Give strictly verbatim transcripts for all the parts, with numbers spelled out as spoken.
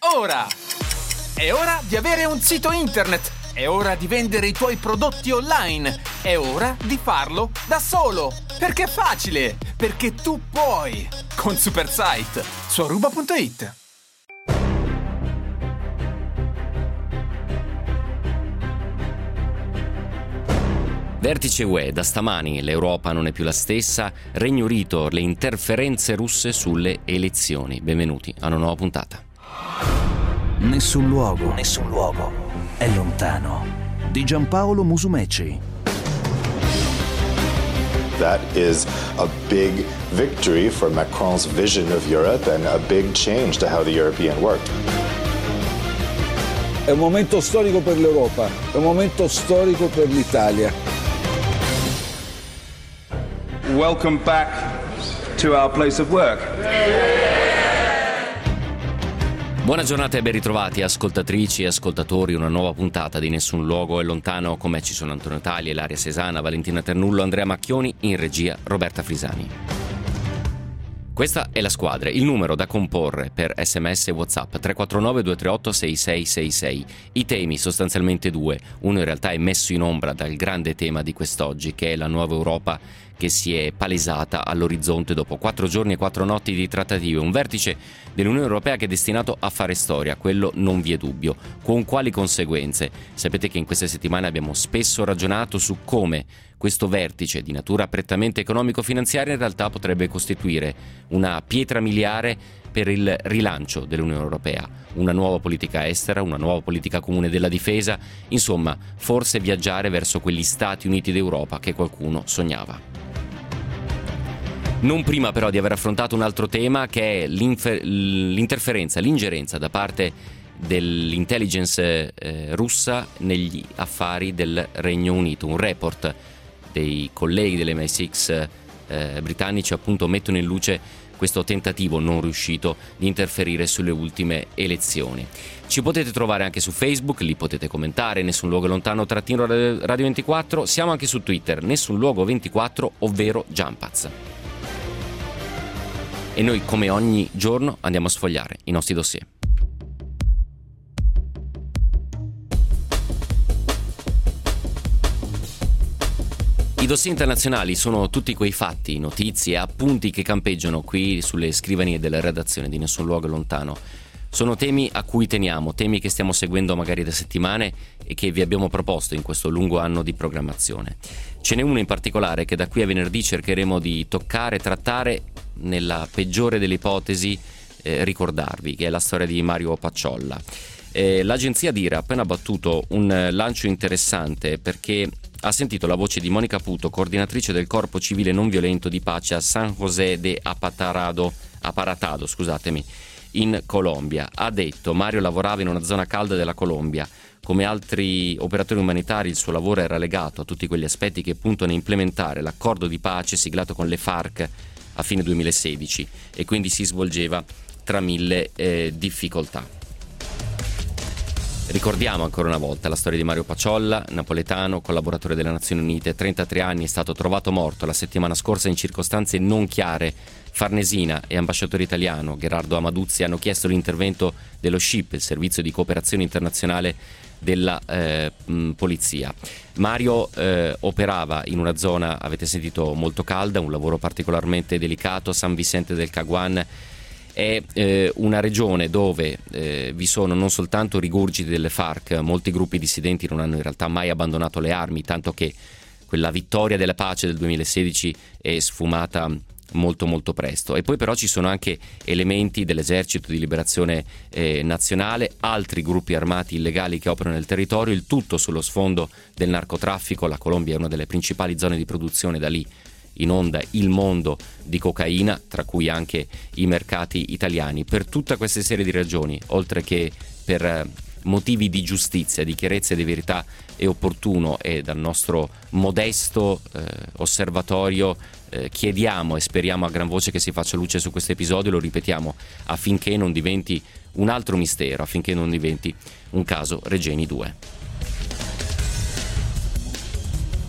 ora! È ora di avere un sito internet! È ora di vendere i tuoi prodotti online! È ora di farlo da solo! Perché è facile! Perché tu puoi! Con Supersite su aruba punto it. Vertice U E, da stamani l'Europa non è più la stessa, Regno Unito, le interferenze russe sulle elezioni. Benvenuti a una nuova puntata. Nessun luogo, nessun luogo è lontano. Di Giampaolo Musumeci. That is a big victory for Macron's vision of Europe and a big change to how the European worked. È un momento storico per l'Europa, è un momento storico per l'Italia. Welcome back to our place of work. Buona giornata e ben ritrovati ascoltatrici e ascoltatori, una nuova puntata di Nessun Luogo è lontano. Con me ci sono Antonio Tagli, Ilaria Sesana, Valentina Ternullo, Andrea Macchioni, in regia Roberta Frisani. Questa è la squadra, il numero da comporre per sms e WhatsApp tre quattro nove due tre otto sei sei sei sei. I temi sostanzialmente due, uno in realtà è messo in ombra dal grande tema di quest'oggi, che è la nuova Europa che si è palesata all'orizzonte dopo quattro giorni e quattro notti di trattative, un vertice dell'Unione Europea che è destinato a fare storia, quello non vi è dubbio. Con quali conseguenze? Sapete che in queste settimane abbiamo spesso ragionato su come questo vertice di natura prettamente economico-finanziaria in realtà potrebbe costituire una pietra miliare per il rilancio dell'Unione Europea, una nuova politica estera, una nuova politica comune della difesa, insomma, forse viaggiare verso quegli Stati Uniti d'Europa che qualcuno sognava. Non prima però di aver affrontato un altro tema, che è l'interferenza, l'ingerenza da parte dell'intelligence eh, russa negli affari del Regno Unito. Un report dei colleghi dell'M I sei eh, britannici appunto mettono in luce questo tentativo non riuscito di interferire sulle ultime elezioni. Ci potete trovare anche su Facebook, lì potete commentare, Nessun Luogo Lontano trattino Radio ventiquattro, siamo anche su Twitter, Nessun Luogo ventiquattro, ovvero Jumpaz. E noi, come ogni giorno, andiamo a sfogliare i nostri dossier. I dossier internazionali sono tutti quei fatti, notizie, appunti che campeggiano qui sulle scrivanie della redazione di Nessun Luogo Lontano. Sono temi a cui teniamo, temi che stiamo seguendo magari da settimane e che vi abbiamo proposto in questo lungo anno di programmazione. Ce n'è uno in particolare che da qui a venerdì cercheremo di toccare, trattare, nella peggiore delle ipotesi eh, ricordarvi, che è la storia di Mario Pacciolla. Eh, l'agenzia DIRA ha appena battuto un lancio interessante perché ha sentito la voce di Monica Puto, coordinatrice del Corpo Civile Non Violento di Pace a San José de Aparatado, Aparatado scusatemi, in Colombia. Ha detto: Mario lavorava in una zona calda della Colombia. Come altri operatori umanitari il suo lavoro era legato a tutti quegli aspetti che puntano a implementare l'accordo di pace siglato con le FARC a fine duemilasedici e quindi si svolgeva tra mille eh, difficoltà. Ricordiamo ancora una volta la storia di Mario Pacciolla, napoletano, collaboratore delle Nazioni Unite, trentatré anni, è stato trovato morto la settimana scorsa in circostanze non chiare. Farnesina e ambasciatore italiano Gerardo Amaduzzi hanno chiesto l'intervento dello S C I P, il servizio di cooperazione internazionale della eh, mh, polizia. Mario eh, operava in una zona, avete sentito, molto calda, un lavoro particolarmente delicato. San Vicente del Caguán è eh, una regione dove eh, vi sono non soltanto rigurgiti delle FARC, molti gruppi dissidenti non hanno in realtà mai abbandonato le armi, tanto che quella vittoria della pace del duemilasedici è sfumata molto molto presto. E poi però ci sono anche elementi dell'esercito di liberazione eh, nazionale, altri gruppi armati illegali che operano nel territorio, il tutto sullo sfondo del narcotraffico. La Colombia è una delle principali zone di produzione, da lì in onda il mondo di cocaina, tra cui anche i mercati italiani. Per tutta questa serie di ragioni, oltre che per motivi di giustizia, di chiarezza e di verità, è opportuno, e dal nostro modesto eh, osservatorio eh, chiediamo e speriamo a gran voce che si faccia luce su questo episodio, lo ripetiamo, affinché non diventi un altro mistero, affinché non diventi un caso Regeni due.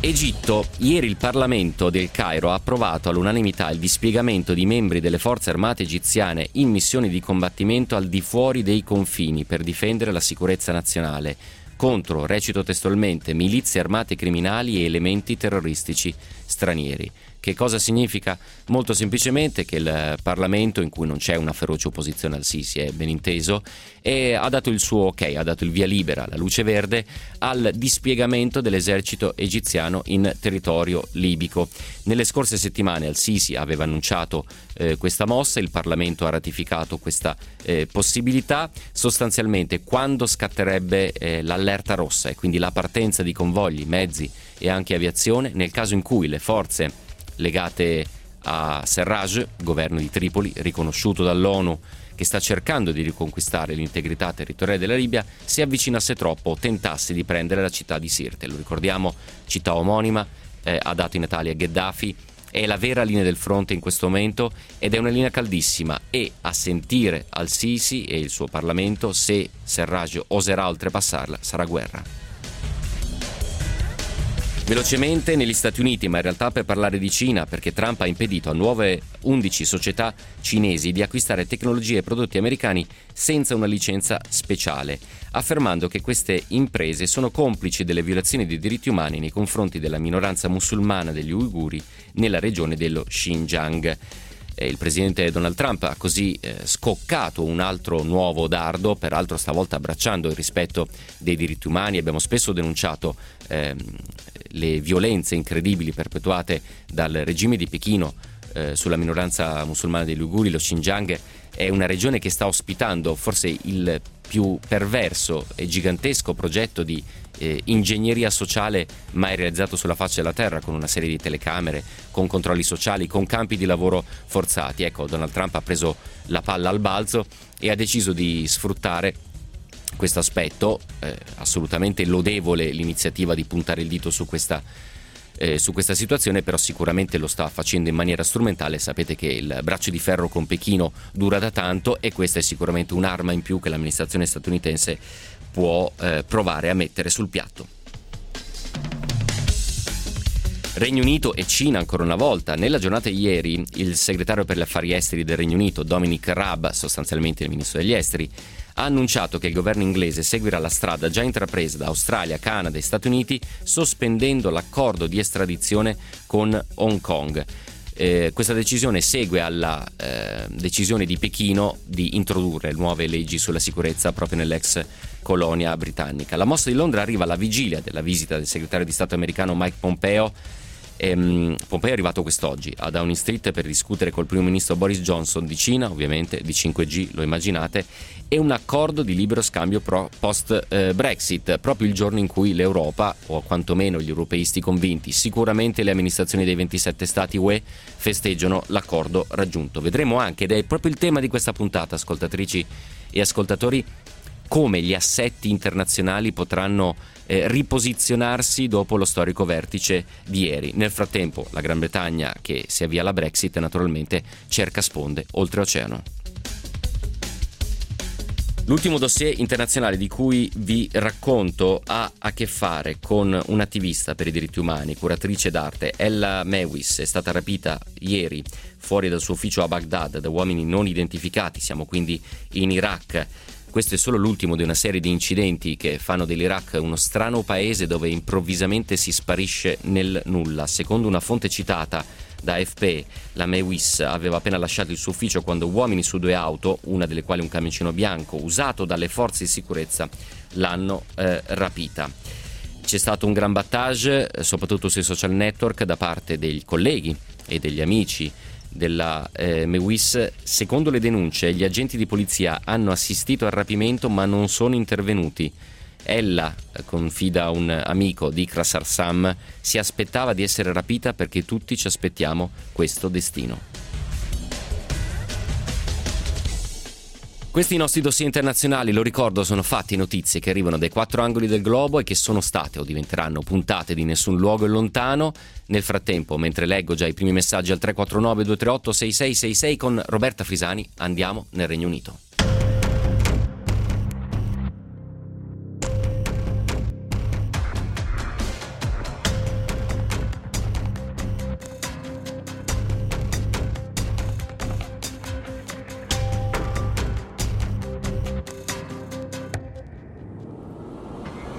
Egitto. Ieri il Parlamento del Cairo ha approvato all'unanimità il dispiegamento di membri delle forze armate egiziane in missioni di combattimento al di fuori dei confini per difendere la sicurezza nazionale contro, recito testualmente, milizie armate criminali e elementi terroristici stranieri. Che cosa significa? Molto semplicemente che il Parlamento, in cui non c'è una feroce opposizione al Sisi, è ben inteso, e ha dato il suo ok, ha dato il via libera, la luce verde, al dispiegamento dell'esercito egiziano in territorio libico. Nelle scorse settimane al Sisi aveva annunciato eh, questa mossa, il Parlamento ha ratificato questa eh, possibilità. Sostanzialmente, quando scatterebbe eh, l'allerta rossa, e quindi la partenza di convogli, mezzi e anche aviazione, nel caso in cui le forze legate a Serraj, governo di Tripoli, riconosciuto dall'ONU, che sta cercando di riconquistare l'integrità territoriale della Libia, si avvicinasse troppo o tentasse di prendere la città di Sirte. Lo ricordiamo, città omonima, eh, ha dato in Italia Gheddafi, è la vera linea del fronte in questo momento ed è una linea caldissima, e a sentire al Sisi e il suo Parlamento, se Serraj oserà oltrepassarla, sarà guerra. Velocemente negli Stati Uniti, ma in realtà per parlare di Cina, perché Trump ha impedito a nuove undici società cinesi di acquistare tecnologie e prodotti americani senza una licenza speciale, affermando che queste imprese sono complici delle violazioni dei diritti umani nei confronti della minoranza musulmana degli uiguri nella regione dello Xinjiang. Il presidente Donald Trump ha così eh, scoccato un altro nuovo dardo, peraltro stavolta abbracciando il rispetto dei diritti umani. Abbiamo spesso denunciato ehm, le violenze incredibili perpetuate dal regime di Pechino eh, sulla minoranza musulmana degli uiguri. Lo Xinjiang è una regione che sta ospitando forse il più perverso e gigantesco progetto di eh, ingegneria sociale mai realizzato sulla faccia della terra, con una serie di telecamere, con controlli sociali, con campi di lavoro forzati. Ecco, Donald Trump ha preso la palla al balzo e ha deciso di sfruttare questo aspetto. Eh, assolutamente lodevole l'iniziativa di puntare il dito su questa Eh, su questa situazione, però sicuramente lo sta facendo in maniera strumentale. Sapete che il braccio di ferro con Pechino dura da tanto, e questa è sicuramente un'arma in più che l'amministrazione statunitense può eh, provare a mettere sul piatto. Regno Unito e Cina ancora una volta. Nella giornata di ieri il segretario per gli affari esteri del Regno Unito, Dominic Raab, sostanzialmente il ministro degli esteri, ha annunciato che il governo inglese seguirà la strada già intrapresa da Australia, Canada e Stati Uniti, sospendendo l'accordo di estradizione con Hong Kong. Eh, questa decisione segue alla eh, decisione di Pechino di introdurre nuove leggi sulla sicurezza proprio nell'ex colonia britannica. La mossa di Londra arriva alla vigilia della visita del segretario di Stato americano Mike Pompeo. Ehm, Pompeo è arrivato quest'oggi a Downing Street per discutere col primo ministro Boris Johnson di Cina, ovviamente di cinque G, lo immaginate, e un accordo di libero scambio pro post eh, Brexit, proprio il giorno in cui l'Europa, o quantomeno gli europeisti convinti, sicuramente le amministrazioni dei ventisette stati U E, festeggiano l'accordo raggiunto. Vedremo anche, ed è proprio il tema di questa puntata, ascoltatrici e ascoltatori, come gli assetti internazionali potranno eh, riposizionarsi dopo lo storico vertice di ieri. Nel frattempo la Gran Bretagna, che si avvia alla Brexit, naturalmente cerca sponde oltreoceano. L'ultimo dossier internazionale di cui vi racconto ha a che fare con un'attivista per i diritti umani, curatrice d'arte. Ella Mewis è stata rapita ieri fuori dal suo ufficio a Baghdad da uomini non identificati. Siamo quindi in Iraq. Questo è solo l'ultimo di una serie di incidenti che fanno dell'Iraq uno strano paese dove improvvisamente si sparisce nel nulla. Secondo una fonte citata da A F P, la Mewis aveva appena lasciato il suo ufficio quando uomini su due auto, una delle quali un camioncino bianco usato dalle forze di sicurezza, l'hanno eh, rapita. C'è stato un gran battage, soprattutto sui social network, da parte dei colleghi e degli amici della eh, Mewis. Secondo le denunce, gli agenti di polizia hanno assistito al rapimento ma non sono intervenuti. Ella, confida un amico di Sarsam, si aspettava di essere rapita perché tutti ci aspettiamo questo destino. Questi i nostri dossier internazionali, lo ricordo, sono fatti e notizie che arrivano dai quattro angoli del globo e che sono state o diventeranno puntate di Nessun Luogo è Lontano. Nel frattempo, mentre leggo già i primi messaggi al tre quattro nove due tre otto sei sei sei sei con Roberta Frisani, andiamo nel Regno Unito.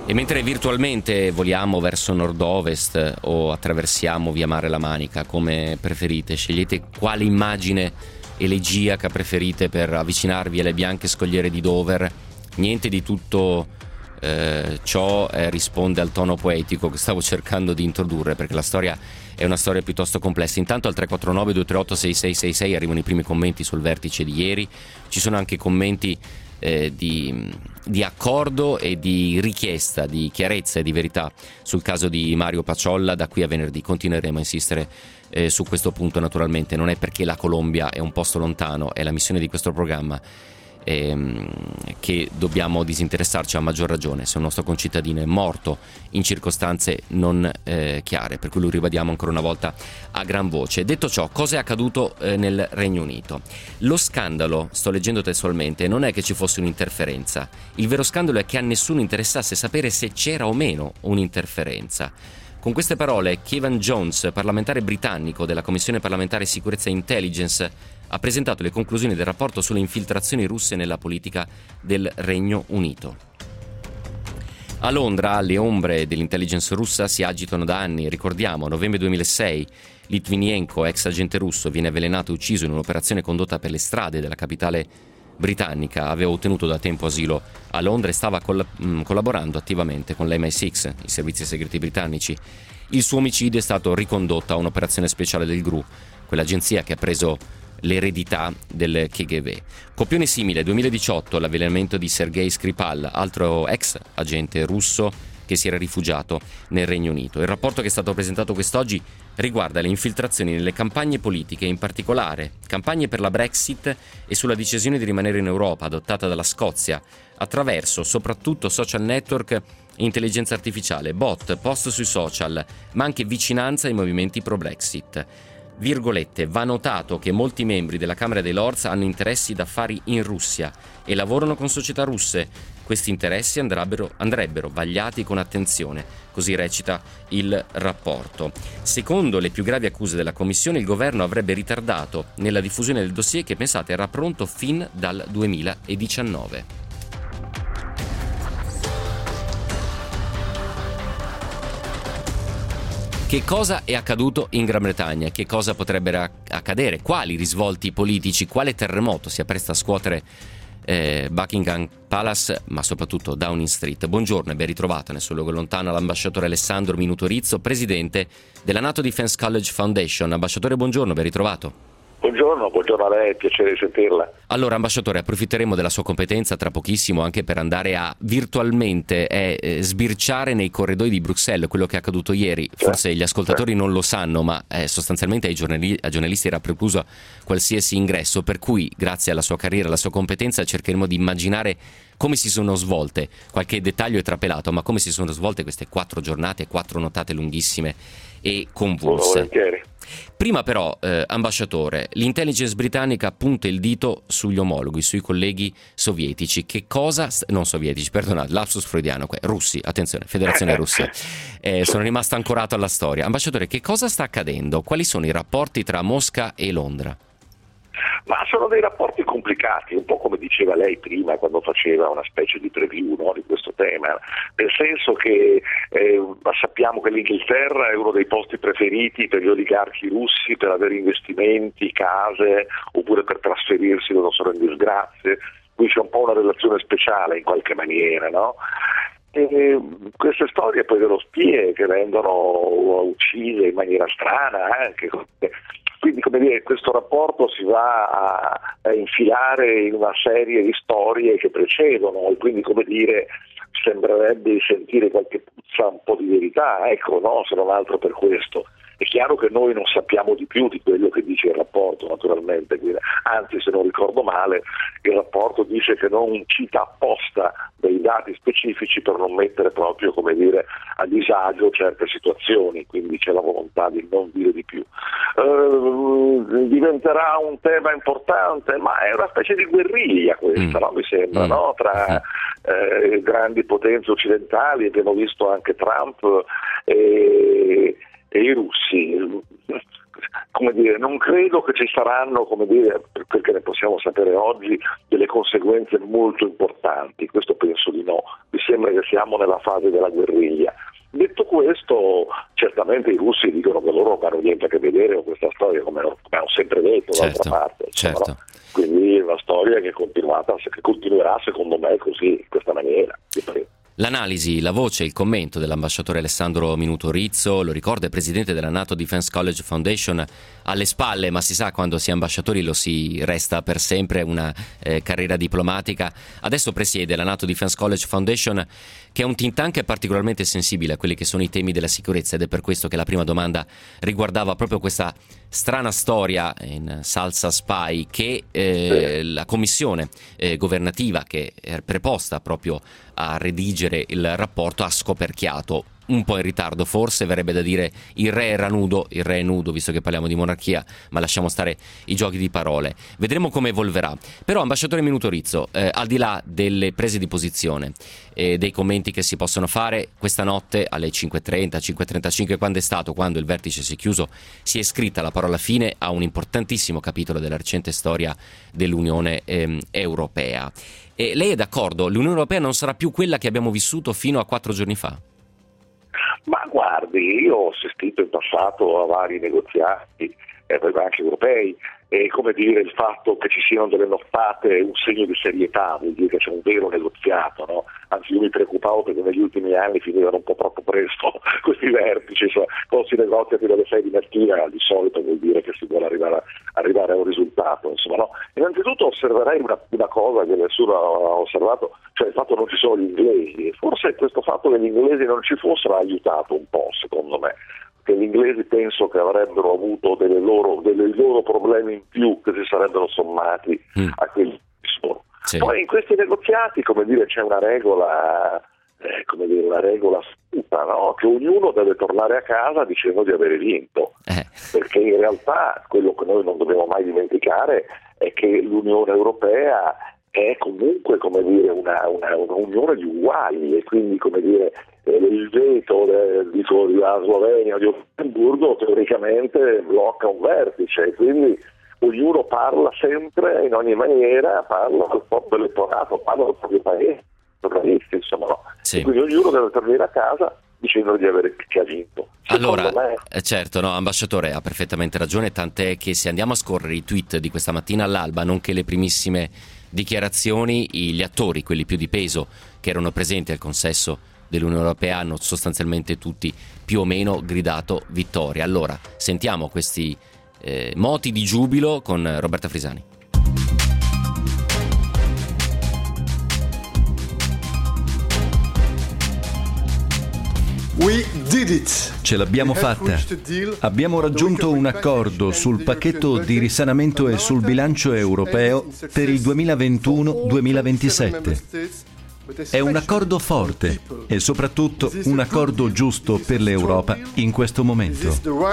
E mentre virtualmente voliamo verso nord-ovest o attraversiamo via Mare la Manica, come preferite, scegliete quale immagine elegiaca preferite per avvicinarvi alle bianche scogliere di Dover, niente di tutto eh, ciò eh, risponde al tono poetico che stavo cercando di introdurre, perché la storia è una storia piuttosto complessa. Intanto al tre quattro nove due tre otto sei sei sei sei arrivano i primi commenti sul vertice di ieri, ci sono anche commenti Eh, di, di accordo e di richiesta di chiarezza e di verità sul caso di Mario Paciolla. Da qui a venerdì continueremo a insistere eh, su questo punto. Naturalmente non è perché la Colombia è un posto lontano, è la missione di questo programma ehm, che dobbiamo disinteressarci, a maggior ragione se un nostro concittadino è morto in circostanze non eh, chiare, per cui lo ribadiamo ancora una volta a gran voce. Detto ciò, cosa è accaduto eh, nel Regno Unito? Lo scandalo, sto leggendo testualmente, non è che ci fosse un'interferenza, il vero scandalo è che a nessuno interessasse sapere se c'era o meno un'interferenza. Con queste parole, Kevin Jones, parlamentare britannico della Commissione parlamentare Sicurezza e Intelligence, ha presentato le conclusioni del rapporto sulle infiltrazioni russe nella politica del Regno Unito. A Londra le ombre dell'intelligence russa si agitano da anni. Ricordiamo, novembre duemilasei, Litvinenko, ex agente russo, viene avvelenato e ucciso in un'operazione condotta per le strade della capitale britannica. Aveva ottenuto da tempo asilo a Londra e stava coll- mh, collaborando attivamente con l'M I sei, i servizi segreti britannici. Il suo omicidio è stato ricondotto a un'operazione speciale del G R U, quell'agenzia che ha preso l'eredità del K G B. Copione simile, duemiladiciotto, l'avvelenamento di Sergei Skripal, altro ex agente russo che si era rifugiato nel Regno Unito. Il rapporto che è stato presentato quest'oggi riguarda le infiltrazioni nelle campagne politiche, in particolare campagne per la Brexit e sulla decisione di rimanere in Europa adottata dalla Scozia, attraverso soprattutto social network e intelligenza artificiale, bot, post sui social, ma anche vicinanza ai movimenti pro-Brexit. Virgolette, va notato che molti membri della Camera dei Lords hanno interessi d'affari in Russia e lavorano con società russe. Questi interessi andrebbero, andrebbero vagliati con attenzione, così recita il rapporto. Secondo le più gravi accuse della Commissione, il governo avrebbe ritardato nella diffusione del dossier che, pensate, era pronto fin dal duemiladiciannove. Che cosa è accaduto in Gran Bretagna? Che cosa potrebbe accadere? Quali risvolti politici? Quale terremoto si appresta a scuotere eh, Buckingham Palace, ma soprattutto Downing Street? Buongiorno e ben ritrovato nel suo luogo lontano l'ambasciatore Alessandro Minuto Rizzo, presidente della NATO Defense College Foundation. Ambasciatore, buongiorno, ben ritrovato. Buongiorno, buongiorno a lei, piacere di sentirla. Allora, ambasciatore, approfitteremo della sua competenza tra pochissimo anche per andare a virtualmente eh, eh, sbirciare nei corridoi di Bruxelles quello che è accaduto ieri. Certo. Forse gli ascoltatori certo. non lo sanno, ma eh, sostanzialmente ai, giornali- ai giornalisti era precluso qualsiasi ingresso, per cui grazie alla sua carriera, alla sua competenza, cercheremo di immaginare come si sono svolte, qualche dettaglio è trapelato, ma come si sono svolte queste quattro giornate, quattro nottate lunghissime e convulse. Prima però, eh, ambasciatore, l'intelligence britannica punta il dito sugli omologhi, sui colleghi sovietici. Che cosa, non sovietici, perdonate, lapsus freudiano, russi, attenzione, Federazione Russia. Eh, sono rimasto ancorato alla storia. Ambasciatore, che cosa sta accadendo? Quali sono i rapporti tra Mosca e Londra? Ma sono dei rapporti complicati, un po' come diceva lei prima quando faceva una specie di preview, no, di questo tema, nel senso che eh, sappiamo che l'Inghilterra è uno dei posti preferiti per gli oligarchi russi per avere investimenti, case, oppure per trasferirsi non solo in disgrazie, qui c'è un po' una relazione speciale in qualche maniera, no? E queste storie poi dello spie che vengono uccise in maniera strana anche, quindi come dire, questo rapporto si va a, a infilare in una serie di storie che precedono e quindi, come dire, sembrerebbe di sentire qualche puzza, un po' di verità, ecco, no, se non altro per questo. È chiaro che noi non sappiamo di più di quello che dice il rapporto, naturalmente, anzi, se non ricordo male, il rapporto dice che non cita apposta dei dati specifici per non mettere proprio, come dire, a disagio certe situazioni, quindi c'è la volontà di non dire di più. Eh, diventerà un tema importante, ma è una specie di guerriglia questa, mm. no? Mi sembra, mm. no? Tra eh, grandi potenze occidentali, abbiamo visto anche Trump e e i russi. come dire, non credo che ci saranno, come dire, perché ne possiamo sapere oggi, delle conseguenze molto importanti. Questo penso di no. Mi sembra che siamo nella fase della guerriglia. Detto questo, certamente i russi dicono che loro non hanno niente a che vedere con questa storia, come hanno sempre detto, certo, d'altra parte. Insomma, certo. no? Quindi è una storia che, continuata, che continuerà secondo me così, in questa maniera. L'analisi, la voce, il commento dell'ambasciatore Alessandro Minuto Rizzo, lo ricorda il presidente della NATO Defense College Foundation, alle spalle, ma si sa, quando si è ambasciatori lo si resta per sempre, una eh, carriera diplomatica. Adesso presiede la NATO Defense College Foundation, che è un think tank particolarmente sensibile a quelli che sono i temi della sicurezza, ed è per questo che la prima domanda riguardava proprio questa strana storia in salsa spy che eh, la commissione eh, governativa che è preposta proprio a redigere il rapporto ha scoperchiato. Un po' in ritardo forse, verrebbe da dire il re era nudo, il re è nudo visto che parliamo di monarchia, ma lasciamo stare i giochi di parole. Vedremo come evolverà. Però, ambasciatore Minuto Rizzo, eh, al di là delle prese di posizione e eh, dei commenti che si possono fare, questa notte alle cinque e trenta, cinque e trentacinque, quando è stato, quando il vertice si è chiuso, si è scritta la parola fine a un importantissimo capitolo della recente storia dell'Unione ehm, Europea. E lei è d'accordo? L'Unione Europea non sarà più quella che abbiamo vissuto fino a quattro giorni fa? Ma guardi, io ho assistito in passato a vari negoziati, eh, anche europei, e come dire, il fatto che ci siano delle nottate è un segno di serietà, vuol dire che c'è un vero negoziato, no? Anzi, io mi preoccupavo perché negli ultimi anni finivano un po' troppo presto questi vertici, insomma, quando si negozia fino alle sei di mattina di solito vuol dire che si vuole arrivare a, arrivare a un risultato, insomma, no? Innanzitutto osserverei una, una cosa che nessuno ha osservato, cioè il fatto che non ci sono gli inglesi. Forse questo fatto che gli inglesi non ci fossero ha aiutato un po', secondo me, che gli inglesi penso che avrebbero avuto delle loro, dei loro problemi in più che si sarebbero sommati mm. a quelli che sono. Sì. Poi in questi negoziati, come dire, c'è una regola, eh, come dire, una regola assoluta, no? Che ognuno deve tornare a casa dicendo di avere vinto, eh. perché in realtà quello che noi non dobbiamo mai dimenticare è che l'Unione Europea è comunque, come dire, una, una, un'unione di uguali, e quindi, come dire, il veto di la Slovenia o di Lussemburgo teoricamente blocca un vertice, quindi ognuno parla sempre in ogni maniera, parla al proprio elettorato, parla del proprio paese, insomma, no? Sì. Quindi ognuno deve tornare a casa dicendo di avere che ha vinto. Allora, me... certo, no, ambasciatore ha perfettamente ragione, tant'è che se andiamo a scorrere i tweet di questa mattina all'alba, nonché le primissime dichiarazioni, gli attori, quelli più di peso che erano presenti al consesso dell'Unione Europea, hanno sostanzialmente tutti più o meno gridato vittoria. Allora, sentiamo questi eh, moti di giubilo con Roberta Frisani. Ce l'abbiamo fatta. Abbiamo raggiunto un accordo sul pacchetto di risanamento e sul bilancio europeo per il duemilaventuno duemilaventisette. È un accordo forte e soprattutto un accordo giusto per l'Europa in questo momento.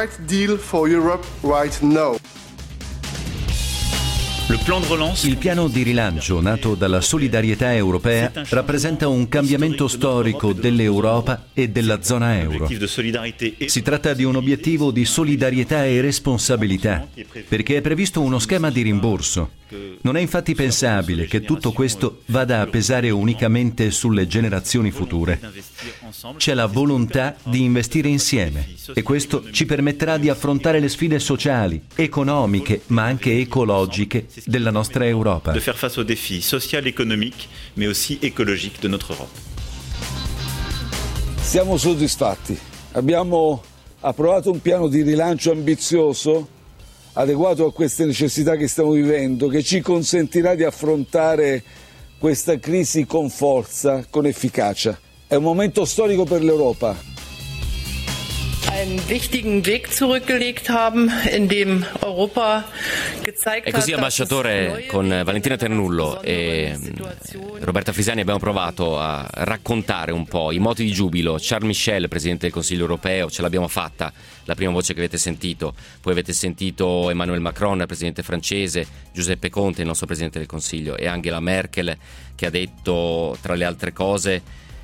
Il piano di rilancio nato dalla solidarietà europea rappresenta un cambiamento storico dell'Europa e della zona euro. Si tratta di un obiettivo di solidarietà e responsabilità, perché è previsto uno schema di rimborso. Non è infatti pensabile che tutto questo vada a pesare unicamente sulle generazioni future. C'è la volontà di investire insieme e questo ci permetterà di affrontare le sfide sociali, economiche, ma anche ecologiche della nostra Europa. De faire face aux défis sociaux, économiques, mais aussi écologiques de notre Europe. Siamo soddisfatti. Abbiamo approvato un piano di rilancio ambizioso, adeguato a queste necessità che stiamo vivendo, che ci consentirà di affrontare questa crisi con forza, con efficacia. È un momento storico per l'Europa. Einen wichtigen Weg zurückgelegt haben, in dem Europa gezeigt hat. E così, ambasciatore, con Valentina Ternullo e Roberta Frisani abbiamo provato a raccontare un po' i moti di giubilo. Charles Michel, presidente del Consiglio europeo, ce l'abbiamo fatta, la prima voce che avete sentito. Poi avete sentito Emmanuel Macron, presidente francese, Giuseppe Conte, il nostro presidente del Consiglio, e Angela Merkel, che ha detto, tra le altre cose,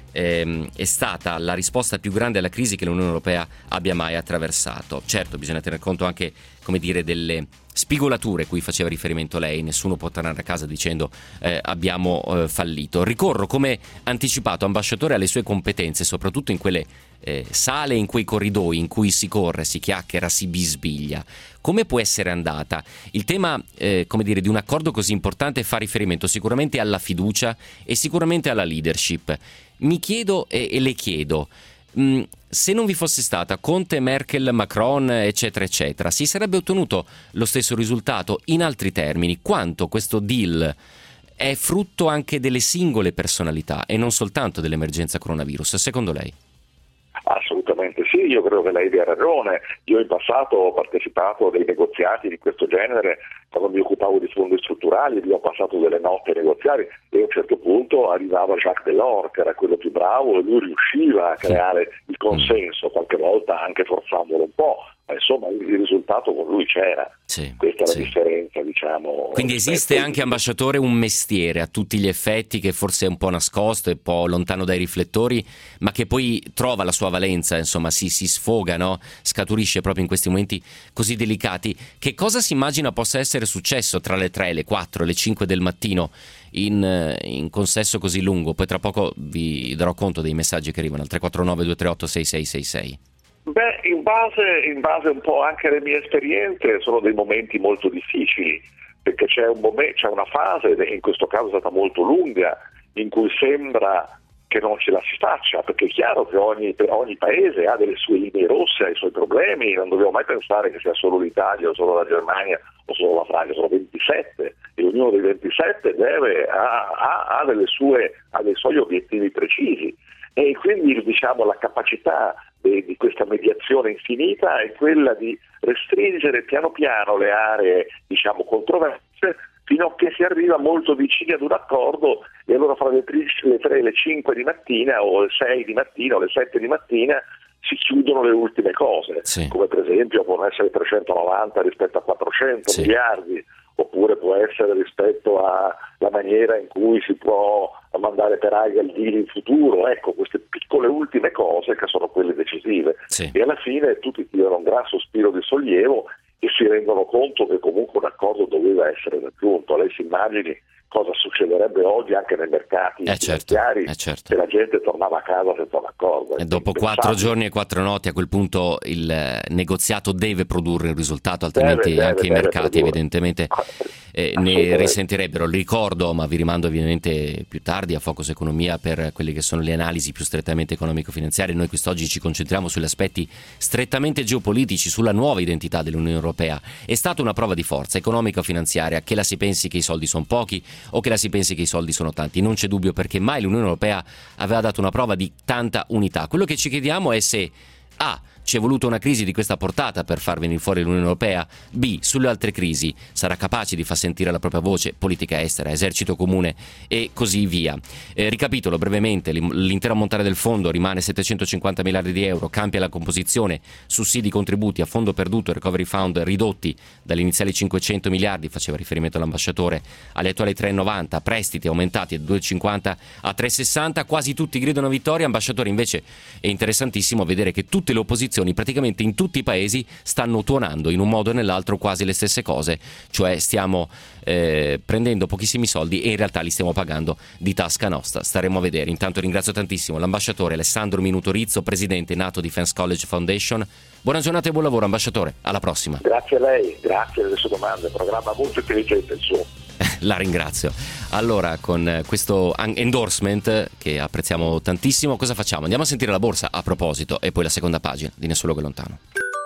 ehm, è stata la risposta più grande alla crisi che l'Unione Europea abbia mai attraversato. Certo, bisogna tener conto anche, come dire, delle spigolature cui faceva riferimento lei. Nessuno può tornare a casa dicendo eh, abbiamo eh, fallito. Ricorro, come anticipato, ambasciatore, alle sue competenze, soprattutto in quelle eh, sale, in quei corridoi in cui si corre, si chiacchiera, si bisbiglia. Come può essere andata? Il tema, eh, come dire, di un accordo così importante fa riferimento sicuramente alla fiducia e sicuramente alla leadership. Mi chiedo e, e le chiedo, mh, se non vi fosse stata Conte, Merkel, Macron, eccetera, eccetera, si sarebbe ottenuto lo stesso risultato? In altri termini, quanto questo deal è frutto anche delle singole personalità e non soltanto dell'emergenza coronavirus, secondo lei? Assolutamente sì, io credo che lei abbia ragione. Io in passato ho partecipato a dei negoziati di questo genere quando mi occupavo di fondi strutturali, io ho passato delle notti negoziali e a un certo punto arrivava Jacques Delors, che era quello più bravo, e lui riusciva a creare il consenso, qualche volta anche forzandolo un po', ma insomma il risultato con lui c'era. Sì, questa è la sì. differenza, diciamo. Quindi esiste anche, ambasciatore, un mestiere a tutti gli effetti che forse è un po' nascosto e un po' lontano dai riflettori, ma che poi trova la sua valenza, insomma si, si sfoga, no? Scaturisce proprio in questi momenti così delicati. Che cosa si immagina possa essere successo tra le tre, le quattro, le cinque del mattino in, in consesso così lungo? Poi tra poco vi darò conto dei messaggi che arrivano al tre quattro nove due tre otto sei sei sei sei. Beh, in base, in base un po' anche alle mie esperienze, sono dei momenti molto difficili, perché c'è, un momento, c'è una fase, in questo caso è stata molto lunga, in cui sembra che non ce la si faccia, perché è chiaro che ogni, ogni paese ha delle sue linee rosse, ha i suoi problemi, non dobbiamo mai pensare che sia solo l'Italia o solo la Germania o solo la Francia, sono ventisette e ognuno dei ventisette deve, ha, ha, ha, delle sue, ha dei suoi obiettivi precisi e quindi diciamo la capacità di, di questa mediazione infinita è quella di restringere piano piano le aree diciamo controverse fino a che si arriva molto vicini ad un accordo e allora fra le tre e le cinque di mattina o le sei di mattina o le sette di mattina si chiudono le ultime cose, sì. Come per esempio può essere trecentonovanta rispetto a quattrocento sì. miliardi, oppure può essere rispetto alla maniera in cui si può mandare per aria il deal in futuro, ecco queste piccole ultime cose che sono quelle decisive sì. E alla fine tutti tirano un gran sospiro di sollievo e si rendono conto che comunque un accordo doveva essere raggiunto. Lei si immagini cosa succederebbe oggi anche nei mercati eh certo, finanziari eh certo. se la gente tornava a casa senza un accordo. E dopo quattro giorni e quattro notti a quel punto il negoziato deve produrre un risultato, altrimenti deve, anche deve, i mercati deve evidentemente eh, ne risentirebbero. Ricordo, ma vi rimando ovviamente più tardi a Focus Economia per quelle che sono le analisi più strettamente economico-finanziarie. Noi quest'oggi ci concentriamo sugli aspetti strettamente geopolitici, sulla nuova identità dell'Unione Europea. È stata una prova di forza economico-finanziaria, che la si pensi che i soldi sono pochi o che la si pensi che i soldi sono tanti, non c'è dubbio, perché mai l'Unione Europea aveva dato una prova di tanta unità. Quello che ci chiediamo è se A. ci è voluta una crisi di questa portata per far venire fuori l'Unione Europea, B. sulle altre crisi sarà capace di far sentire la propria voce, politica estera, esercito comune e così via. Eh, ricapitolo brevemente, l'intero ammontare del fondo rimane settecentocinquanta miliardi di euro, cambia la composizione, sussidi, contributi a fondo perduto e recovery fund ridotti dagli iniziali cinquecento miliardi, faceva riferimento l'ambasciatore, agli attuali tre virgola novanta, prestiti aumentati da due virgola cinquanta a tre virgola sessanta, quasi tutti gridano vittoria. Ambasciatore, invece è interessantissimo vedere che tutte le opposizioni praticamente in tutti i paesi stanno tuonando in un modo o nell'altro quasi le stesse cose, cioè stiamo eh, prendendo pochissimi soldi e in realtà li stiamo pagando di tasca nostra. Staremo a vedere. Intanto ringrazio tantissimo l'ambasciatore Alessandro Minuto Rizzo, presidente NATO Defense College Foundation. Buona giornata e buon lavoro, ambasciatore, alla prossima. Grazie a lei, grazie delle sue domande, programma molto intelligente il suo. La ringrazio. Allora, con questo endorsement che apprezziamo tantissimo, cosa facciamo? Andiamo a sentire la borsa a proposito e poi la seconda pagina di Nessun Luogo Lontano.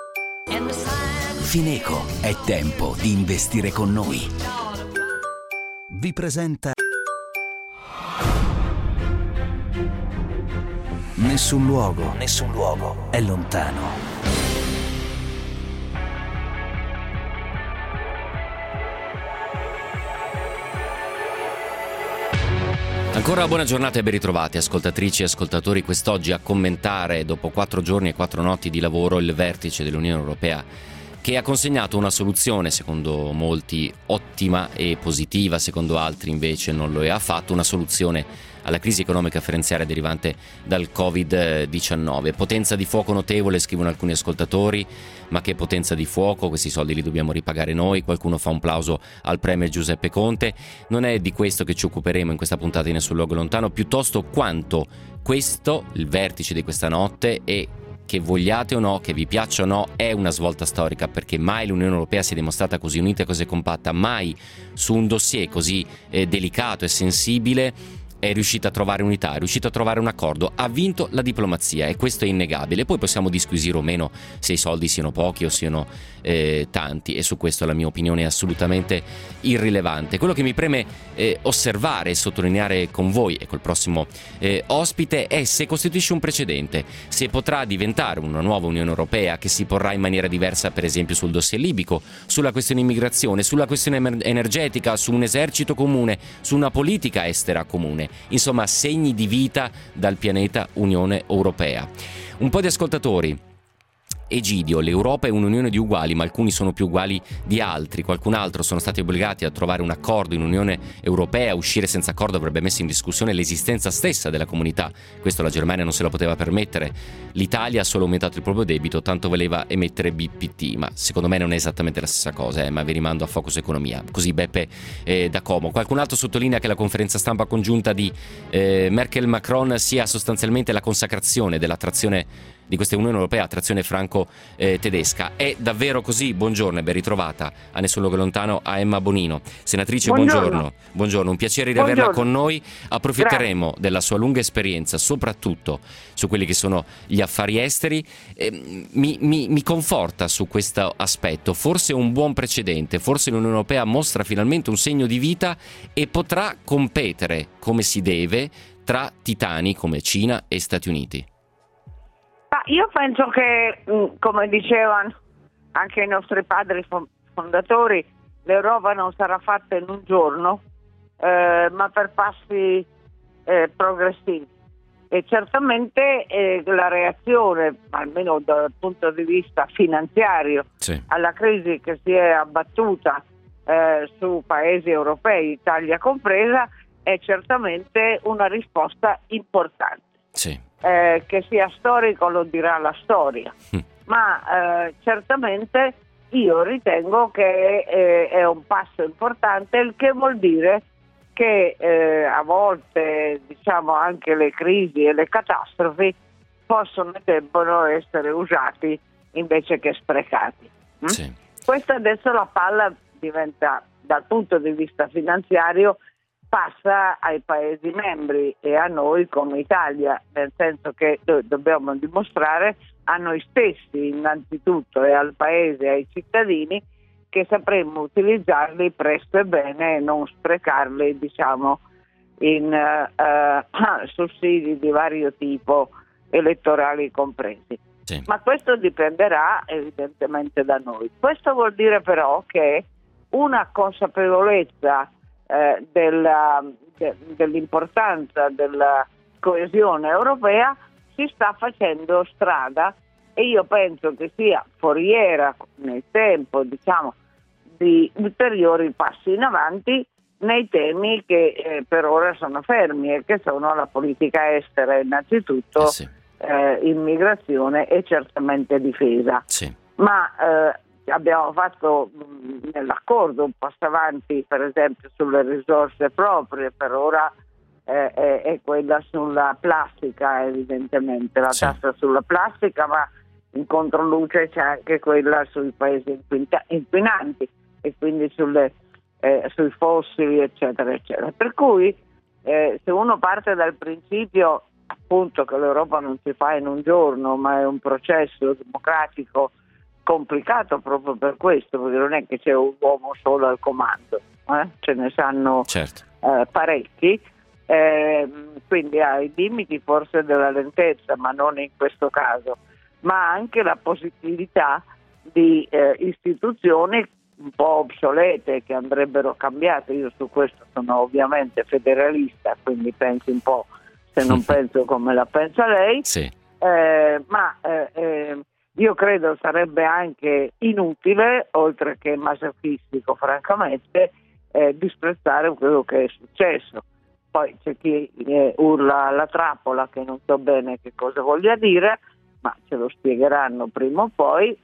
Fineco, è tempo di investire con noi. Vi presenta Nessun luogo, nessun luogo è lontano. Ancora buona giornata e ben ritrovati ascoltatrici e ascoltatori. Quest'oggi a commentare, dopo quattro giorni e quattro notti di lavoro, il vertice dell'Unione Europea che ha consegnato una soluzione, secondo molti ottima e positiva, secondo altri invece non lo è affatto, una soluzione alla crisi economica finanziaria derivante dal covid diciannove. Potenza di fuoco notevole, scrivono alcuni ascoltatori, ma che potenza di fuoco, questi soldi li dobbiamo ripagare noi. Qualcuno fa un plauso al premier Giuseppe Conte. Non è di questo che ci occuperemo in questa puntata di Nessun Luogo Lontano, piuttosto quanto questo, il vertice di questa notte, e che vogliate o no, che vi piaccia o no, è una svolta storica, perché mai l'Unione Europea si è dimostrata così unita e così compatta, mai su un dossier così eh, delicato e sensibile è riuscita a trovare unità, è riuscita a trovare un accordo, ha vinto la diplomazia e questo è innegabile. Poi possiamo disquisire o meno se i soldi siano pochi o siano eh, tanti, e su questo la mia opinione è assolutamente irrilevante. Quello che mi preme eh, osservare e sottolineare con voi e col prossimo eh, ospite è se costituisce un precedente, se potrà diventare una nuova Unione Europea che si porrà in maniera diversa, per esempio sul dossier libico, sulla questione immigrazione, sulla questione energetica, su un esercito comune, su una politica estera comune. Insomma, segni di vita dal pianeta Unione Europea. Un po' di ascoltatori. Egidio, l'Europa è un'unione di uguali, ma alcuni sono più uguali di altri. Qualcun altro sono stati obbligati a trovare un accordo in Unione Europea. Uscire senza accordo avrebbe messo in discussione l'esistenza stessa della comunità. Questo la Germania non se lo poteva permettere. L'Italia ha solo aumentato il proprio debito, tanto voleva emettere B P T, ma secondo me non è esattamente la stessa cosa, eh, ma vi rimando a Focus Economia. Così Beppe eh, da Como. Qualcun altro sottolinea che la conferenza stampa congiunta di eh, Merkel-Macron sia sostanzialmente la consacrazione dell'attrazione di questa Unione Europea, attrazione franco-tedesca. È davvero così? Buongiorno e ben ritrovata a Nessun Luogo Lontano a Emma Bonino. Senatrice, buongiorno. Buongiorno, buongiorno. Un piacere di averla con noi. Approfitteremo Grazie. della sua lunga esperienza, soprattutto su quelli che sono gli affari esteri. Eh, mi, mi, mi conforta su questo aspetto. Forse un buon precedente, forse l'Unione Europea mostra finalmente un segno di vita e potrà competere come si deve tra titani come Cina e Stati Uniti. Ma io penso che, come dicevano anche i nostri padri fondatori, l'Europa non sarà fatta in un giorno, eh, ma per passi eh, progressivi. E certamente eh, la reazione, almeno dal punto di vista finanziario, sì. alla crisi che si è abbattuta eh, su paesi europei, Italia compresa, è certamente una risposta importante. Sì. Eh, che sia storico lo dirà la storia, mm. ma eh, certamente io ritengo che eh, è un passo importante, il che vuol dire che eh, a volte diciamo anche le crisi e le catastrofi possono e debbono essere usati invece che sprecati. Mm? Sì. Questo adesso la palla diventa, dal punto di vista finanziario, passa ai Paesi membri e a noi come Italia, nel senso che dobbiamo dimostrare a noi stessi innanzitutto e al Paese e ai cittadini che sapremo utilizzarli presto e bene e non sprecarli diciamo in uh, sussidi di vario tipo, elettorali compresi. Sì. Ma questo dipenderà evidentemente da noi. Questo vuol dire però che una consapevolezza Eh, della, de, dell'importanza della coesione europea si sta facendo strada, e io penso che sia foriera nel tempo diciamo di ulteriori passi in avanti nei temi che eh, per ora sono fermi e che sono la politica estera innanzitutto, eh sì. eh, immigrazione e certamente difesa. Sì. Ma eh, abbiamo fatto mh, nell'accordo un passo avanti, per esempio sulle risorse proprie, per ora eh, è, è quella sulla plastica, evidentemente la sì. tassa sulla plastica, ma in controluce c'è anche quella sui paesi inquinanti e quindi sulle, eh, sui fossili eccetera eccetera. Per cui eh, se uno parte dal principio appunto che l'Europa non si fa in un giorno, ma è un processo democratico complicato proprio per questo, perché non è che c'è un uomo solo al comando, eh? ce ne sanno certo. eh, parecchi, eh, quindi ha i limiti forse della lentezza, ma non in questo caso, ma anche la positività di eh, istituzioni un po' obsolete che andrebbero cambiate. Io su questo sono ovviamente federalista, quindi pensi un po', se non penso come la pensa lei, sì. eh, ma eh, eh, io credo sarebbe anche inutile, oltre che masochistico francamente, eh, disprezzare quello che è successo. Poi c'è chi eh, urla alla trappola, che non so bene che cosa voglia dire, ma ce lo spiegheranno prima o poi.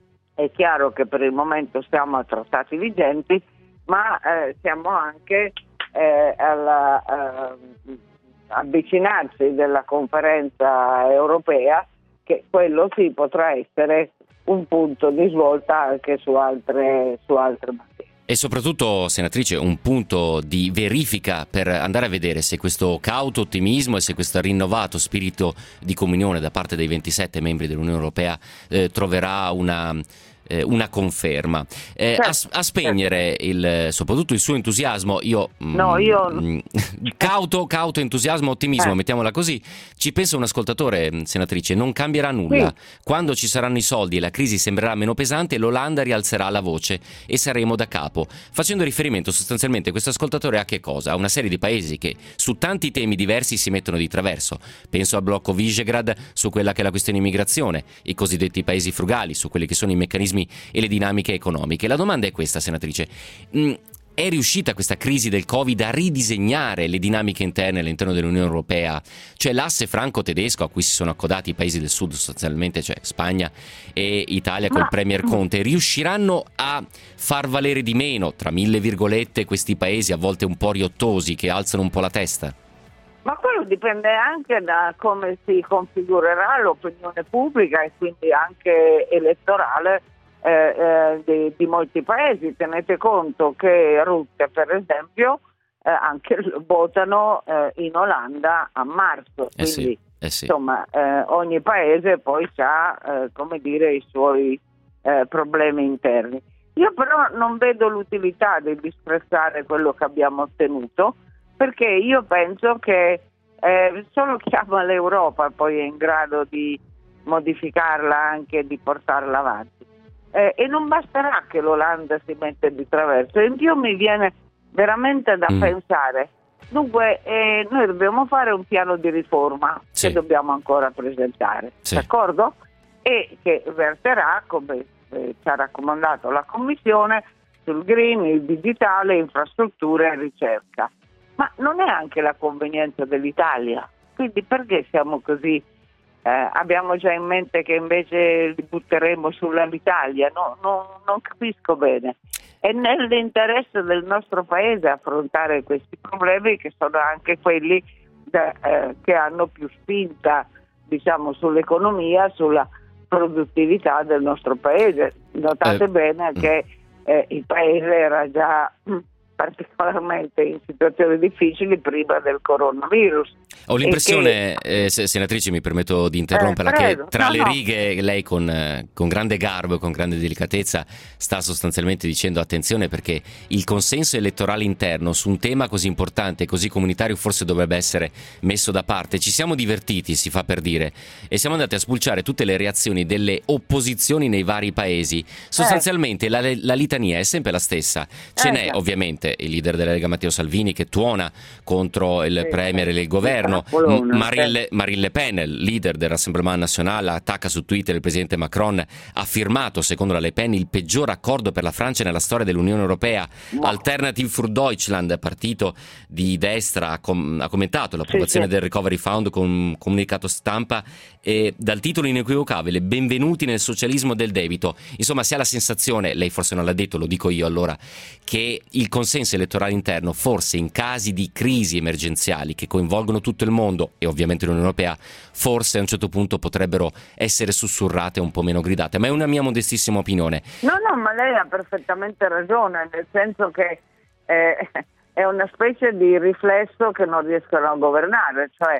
È chiaro che per il momento siamo a trattati vigenti, ma eh, siamo anche eh, alla eh, avvicinarsi della conferenza europea, che quello sì potrà essere un punto di svolta anche su altre, su altre materie. E soprattutto, senatrice, un punto di verifica per andare a vedere se questo cauto ottimismo e se questo rinnovato spirito di comunione da parte dei ventisette membri dell'Unione Europea eh, troverà una... Eh, una conferma. Eh, a, a spegnere il, soprattutto il suo entusiasmo, io, no, io... mh, cauto, cauto entusiasmo, ottimismo, eh. mettiamola così, ci pensa un ascoltatore, senatrice, non cambierà nulla. Sì. Quando ci saranno i soldi e la crisi sembrerà meno pesante, l'Olanda rialzerà la voce e saremo da capo. Facendo riferimento sostanzialmente questo ascoltatore a che cosa? A una serie di paesi che su tanti temi diversi si mettono di traverso. Penso al blocco Visegrad su quella che è la questione immigrazione, i cosiddetti paesi frugali su quelli che sono i meccanismi e le dinamiche economiche. La domanda è questa, senatrice: mm, è riuscita questa crisi del Covid a ridisegnare le dinamiche interne all'interno dell'Unione Europea? Cioè l'asse franco-tedesco a cui si sono accodati i paesi del sud sostanzialmente, cioè Spagna e Italia col Premier Conte, riusciranno a far valere di meno, tra mille virgolette, questi paesi a volte un po' riottosi che alzano un po' la testa? Ma quello dipende anche da come si configurerà l'opinione pubblica e quindi anche elettorale eh, eh, di, di molti paesi. Tenete conto che Rutte, per esempio, eh, anche votano eh, in Olanda a marzo, eh quindi sì, eh sì. insomma eh, ogni paese poi ha eh, come dire i suoi eh, problemi interni. Io però non vedo l'utilità di disprezzare quello che abbiamo ottenuto, perché io penso che eh, solo chi ama l'Europa poi è in grado di modificarla, anche di portarla avanti. Eh, e non basterà che l'Olanda si metta di traverso. In più mi viene veramente da mm. pensare, dunque eh, noi dobbiamo fare un piano di riforma sì. che dobbiamo ancora presentare, sì. d'accordo? E che verterà, come eh, ci ha raccomandato la Commissione, sul green, il digitale, infrastrutture e ricerca. Ma non è anche la convenienza dell'Italia, quindi perché siamo così? Eh, abbiamo già in mente che invece li butteremo sull'Italia? No, no, non capisco bene. È nell'interesse del nostro paese affrontare questi problemi, che sono anche quelli da, eh, che hanno più spinta, diciamo, sull'economia, sulla produttività del nostro paese. Notate eh. bene che eh, il paese era già particolarmente in situazioni difficili prima del coronavirus. Ho l'impressione, che... eh, senatrice, mi permetto di interromperla, eh, che tra no, le no. righe lei con, eh, con grande garbo e con grande delicatezza sta sostanzialmente dicendo attenzione, perché il consenso elettorale interno su un tema così importante e così comunitario forse dovrebbe essere messo da parte. Ci siamo divertiti, si fa per dire, e siamo andati a spulciare tutte le reazioni delle opposizioni nei vari paesi. Sostanzialmente eh. la, la litania è sempre la stessa. Ce eh, n'è sì. ovviamente il leader della Lega Matteo Salvini che tuona contro il sì, premier e il governo, M- Marine, Marine Le Pen, il leader del Rassemblement National, attacca su Twitter il presidente Macron, ha firmato secondo la Le Pen il peggior accordo per la Francia nella storia dell'Unione Europea. no. Alternative für Deutschland, partito di destra, ha, com- ha commentato l'approvazione sì, sì. del Recovery Fund con un comunicato stampa e dal titolo inequivocabile: benvenuti nel socialismo del debito. Insomma, si ha la sensazione, lei forse non l'ha detto, lo dico io allora, che il consenso elettorale interno, forse in casi di crisi emergenziali che coinvolgono tutto il mondo e ovviamente l'Unione Europea, forse a un certo punto potrebbero essere sussurrate un po' meno gridate, ma è una mia modestissima opinione. No, no, ma lei ha perfettamente ragione, nel senso che eh, è una specie di riflesso che non riescono a governare, cioè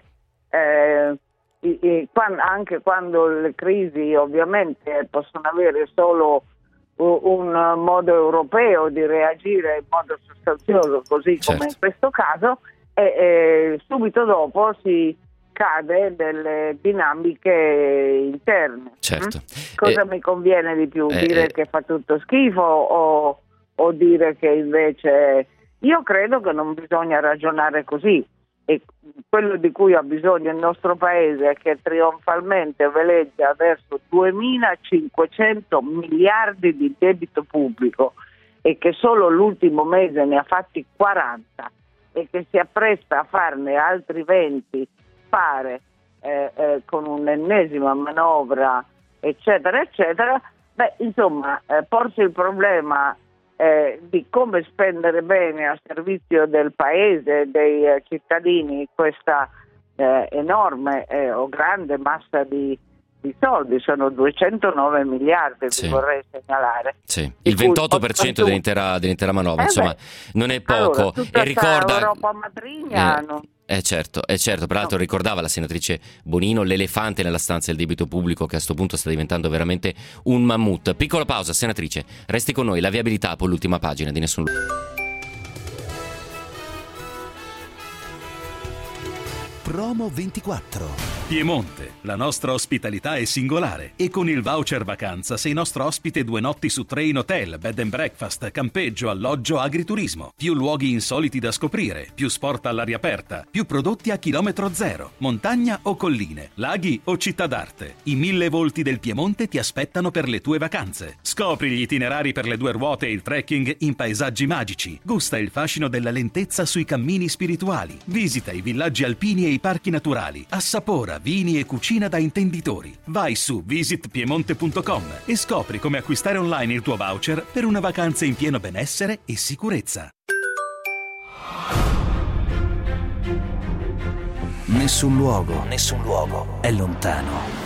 eh, i, i, quando, anche quando le crisi ovviamente possono avere solo un modo europeo di reagire in modo sostanzioso, così come certo. in questo caso, e, e subito dopo si cade delle dinamiche interne. Certo. Mm? Cosa eh, mi conviene di più? Eh, dire eh, che fa tutto schifo o, o dire che invece... Io credo che non bisogna ragionare così. e quello di cui ha bisogno il nostro paese è che trionfalmente veleggia verso duemilacinquecento miliardi di debito pubblico e che solo l'ultimo mese ne ha fatti quaranta e che si appresta a farne altri venti, pare, eh, eh, con un'ennesima manovra, eccetera, eccetera, beh, insomma, eh, porsi il problema eh, di come spendere bene a servizio del paese, dei eh, cittadini, questa eh, enorme eh, o grande massa di, di soldi, sono duecentonove miliardi, sì. vi vorrei segnalare. Sì. Il ventotto per cento dell'intera, dell'intera manovra, eh insomma, beh, non è poco. Allora, tutta e ricorda Europa matrigna, eh, no? Eh certo, eh certo, peraltro ricordava la senatrice Bonino l'elefante nella stanza del debito pubblico, che a sto punto sta diventando veramente un mammut. Piccola pausa, senatrice, resti con noi, la viabilità poi l'ultima pagina di Nessun Promo ventiquattro. Piemonte, la nostra ospitalità è singolare e con il voucher vacanza sei nostro ospite due notti su tre in hotel, bed and breakfast, campeggio, alloggio, agriturismo. Più luoghi insoliti da scoprire, più sport all'aria aperta, più prodotti a chilometro zero, montagna o colline, laghi o città d'arte. I mille volti del Piemonte ti aspettano per le tue vacanze. Scopri gli itinerari per le due ruote e il trekking in paesaggi magici. Gusta il fascino della lentezza sui cammini spirituali. Visita i villaggi alpini e i parchi naturali. Assapora vini e cucina da intenditori. Vai su visit piemonte punto com e scopri come acquistare online il tuo voucher per una vacanza in pieno benessere e sicurezza. Nessun luogo, nessun luogo è lontano.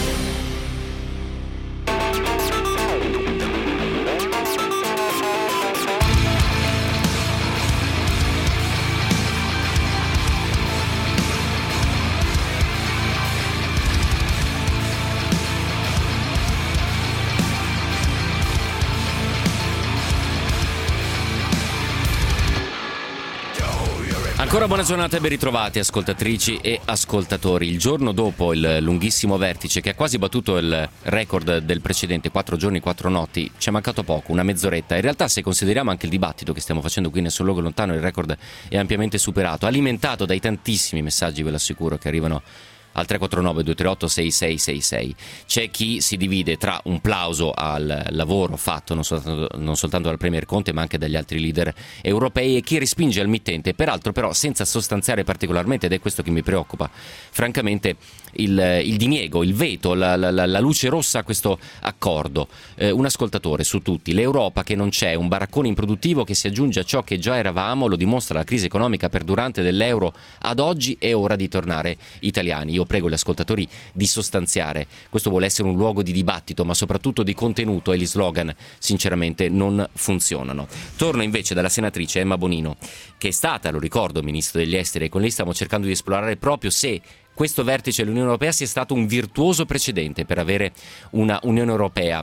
Ancora buona giornata e ben ritrovati ascoltatrici e ascoltatori. Il giorno dopo il lunghissimo vertice che ha quasi battuto il record del precedente, quattro giorni, quattro notti, ci è mancato poco, una mezz'oretta. In realtà, se consideriamo anche il dibattito che stiamo facendo qui nel suo luogo lontano, il record è ampiamente superato, alimentato dai tantissimi messaggi, ve lo assicuro, che arrivano al tre quattro nove due tre otto sei sei sei sei. C'è chi si divide tra un plauso al lavoro fatto non soltanto, non soltanto dal Premier Conte ma anche dagli altri leader europei, e chi respinge al mittente, peraltro però senza sostanziare particolarmente, ed è questo che mi preoccupa francamente, il, il diniego, il veto, la, la, la luce rossa a questo accordo. Eh, un ascoltatore su tutti: l'Europa che non c'è, un baraccone improduttivo che si aggiunge a ciò che già eravamo, lo dimostra la crisi economica perdurante dell'euro ad oggi, è ora di tornare italiani. Io prego gli ascoltatori di sostanziare, questo vuole essere un luogo di dibattito ma soprattutto di contenuto, e gli slogan sinceramente non funzionano. Torno invece dalla senatrice Emma Bonino, che è stata, lo ricordo, ministro degli esteri, e con lei stiamo cercando di esplorare proprio se questo vertice dell'Unione Europea sia stato un virtuoso precedente per avere una Unione Europea.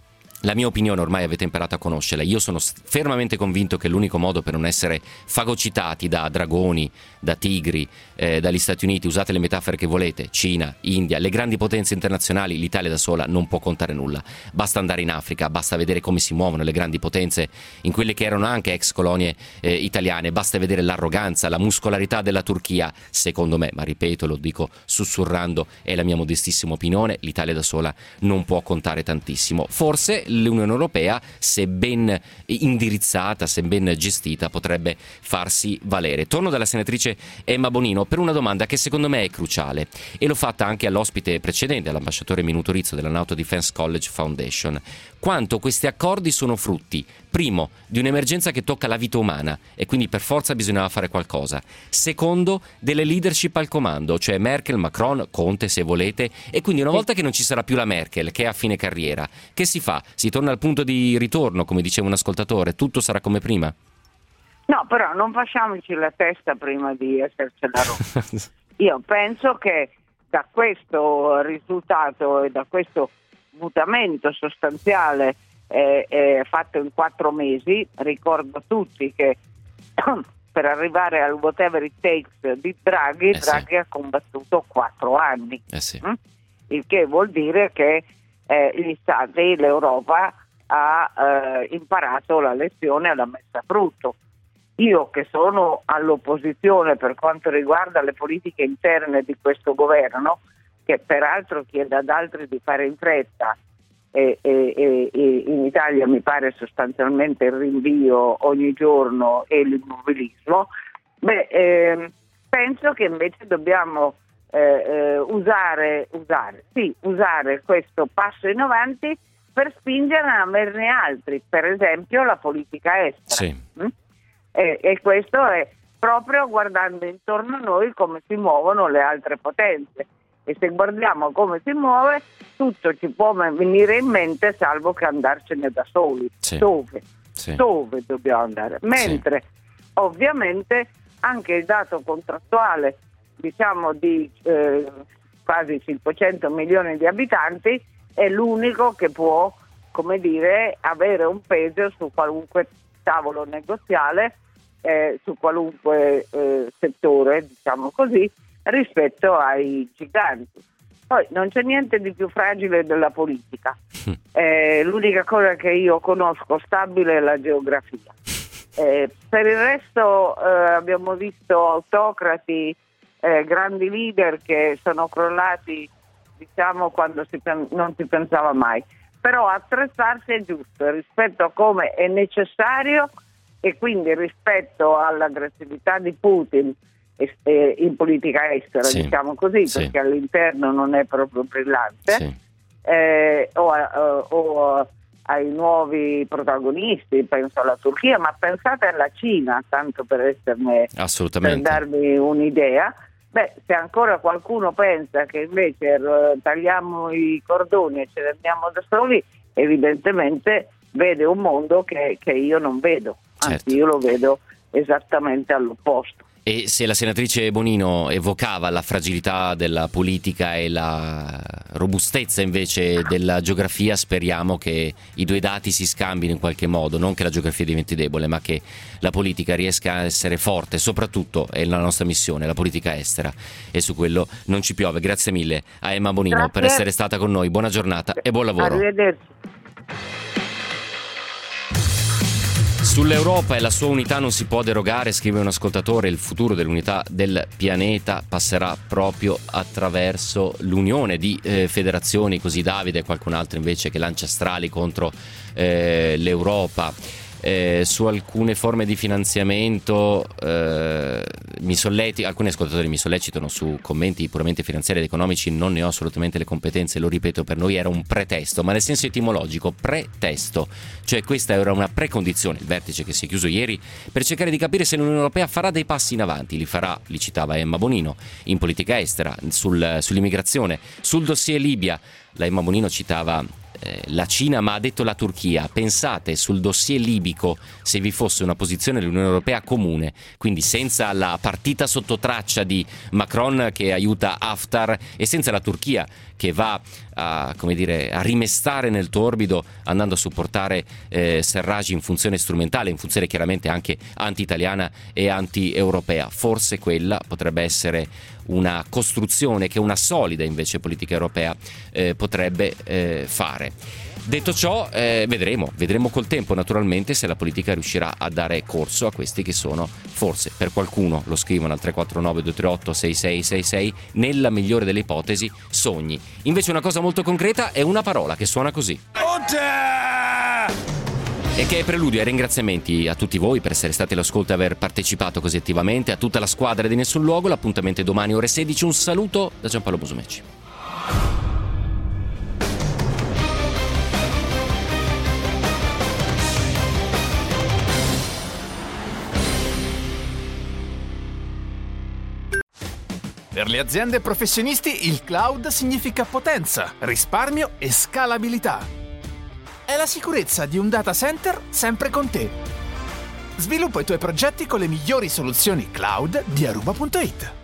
La mia opinione ormai avete imparato a conoscerla. Io sono fermamente convinto che l'unico modo per non essere fagocitati da dragoni, da tigri, eh, dagli Stati Uniti, usate le metafore che volete, Cina, India, le grandi potenze internazionali, l'Italia da sola non può contare nulla. Basta andare in Africa, basta vedere come si muovono le grandi potenze in quelle che erano anche ex colonie eh, italiane, basta vedere l'arroganza, la muscolarità della Turchia. Secondo me, ma ripeto, lo dico sussurrando, è la mia modestissima opinione, l'Italia da sola non può contare tantissimo. Forse l'Unione Europea, se ben indirizzata, se ben gestita, potrebbe farsi valere. Torno dalla senatrice Emma Bonino per una domanda che secondo me è cruciale, e l'ho fatta anche all'ospite precedente, all'ambasciatore Minuto Rizzo della NATO Defense College Foundation. Quanto questi accordi sono frutti, primo, di un'emergenza che tocca la vita umana e quindi per forza bisognava fare qualcosa; secondo, delle leadership al comando, cioè Merkel, Macron, Conte se volete, e quindi una volta che non ci sarà più la Merkel, che è a fine carriera, che si fa? Si torna al punto di ritorno, come diceva un ascoltatore, tutto sarà come prima? No, però non facciamoci la testa prima di essercela rotta. Io penso che da questo risultato e da questo mutamento sostanziale eh, eh, fatto in quattro mesi, ricordo a tutti che per arrivare al whatever it takes di Draghi, eh Draghi sì. ha combattuto quattro anni, eh sì. hm? il che vuol dire che eh, gli Stati, l'Europa ha eh, imparato la lezione e l'ha messa a frutto. io che sono all'opposizione per quanto riguarda le politiche interne di questo governo, che peraltro chiede ad altri di fare in fretta, e, e, e, e in Italia mi pare sostanzialmente il rinvio ogni giorno e l'immobilismo, beh, eh, penso che invece dobbiamo eh, eh, usare, usare, sì, usare questo passo in avanti per spingere a averne altri, per esempio la politica estera. Sì. Mm? E, e questo è proprio guardando intorno a noi come si muovono le altre potenze. E se guardiamo come si muove, tutto ci può venire in mente, salvo che andarcene da soli. Sì. Dove? Sì. Dove dobbiamo andare? Mentre sì. ovviamente anche il dato contrattuale, diciamo di eh, quasi cinquecento milioni di abitanti, è l'unico che può, come dire, avere un peso su qualunque tavolo negoziale, eh, su qualunque eh, settore, diciamo così, rispetto ai giganti. Poi non c'è niente di più fragile della politica. Eh, l'unica cosa che io conosco stabile è la geografia. Eh, per il resto eh, abbiamo visto autocrati, eh, grandi leader che sono crollati, diciamo, quando si pen- non si pensava mai. Però attrezzarsi è giusto rispetto a come è necessario, e quindi rispetto all'aggressività di Putin in politica estera, sì, diciamo così, sì, perché all'interno non è proprio brillante, sì, eh, o, a, o ai nuovi protagonisti, penso alla Turchia, ma pensate alla Cina, tanto per esserne, assolutamente, per darvi un'idea. Beh, se ancora qualcuno pensa che invece eh, tagliamo i cordoni e ce ne andiamo da soli, evidentemente vede un mondo che, che io non vedo, anzi, certo, io lo vedo esattamente all'opposto. E se la senatrice Bonino evocava la fragilità della politica e la robustezza invece della geografia, speriamo che i due dati si scambino in qualche modo, non che la geografia diventi debole, ma che la politica riesca a essere forte, soprattutto è la nostra missione, la politica estera, e su quello non ci piove. Grazie mille a Emma Bonino, grazie, per essere stata con noi, buona giornata e buon lavoro. Arrivederci. Sull'Europa e la sua unità non si può derogare, scrive un ascoltatore, il futuro dell'unità del pianeta passerà proprio attraverso l'unione di eh, federazioni, così Davide e qualcun altro invece che lancia strali contro eh, l'Europa. Eh, su alcune forme di finanziamento eh, mi solleti, alcuni ascoltatori mi sollecitano su commenti puramente finanziari ed economici, non ne ho assolutamente le competenze, lo ripeto, per noi era un pretesto, ma nel senso etimologico, pretesto, cioè questa era una precondizione, il vertice che si è chiuso ieri, per cercare di capire se l'Unione Europea farà dei passi in avanti, li farà, li citava Emma Bonino, in politica estera, sul, sull'immigrazione, sul dossier Libia, la Emma Bonino citava la Cina, ma ha detto la Turchia. Pensate sul dossier libico se vi fosse una posizione dell'Unione Europea comune, quindi senza la partita sotto traccia di Macron che aiuta Haftar e senza la Turchia che va a, come dire, a rimestare nel torbido andando a supportare eh, Serraj in funzione strumentale, in funzione chiaramente anche anti-italiana e anti-europea. Forse quella potrebbe essere una costruzione che una solida invece politica europea eh, potrebbe eh, fare. Detto ciò, eh, vedremo, vedremo col tempo naturalmente se la politica riuscirà a dare corso a questi che sono, forse per qualcuno, lo scrivono al tre quattro nove due tre otto sei sei sei sei, nella migliore delle ipotesi, sogni. Invece una cosa molto concreta è una parola che suona così. E che è preludio ai ringraziamenti a tutti voi per essere stati all'ascolto e aver partecipato così attivamente, a tutta la squadra di Nessun Luogo. L'appuntamento è domani ore sedici. Un saluto da Giampaolo Musumeci. Per le aziende e professionisti il cloud significa potenza, risparmio e scalabilità. È la sicurezza di un data center sempre con te. Sviluppa i tuoi progetti con le migliori soluzioni cloud di Aruba punto it.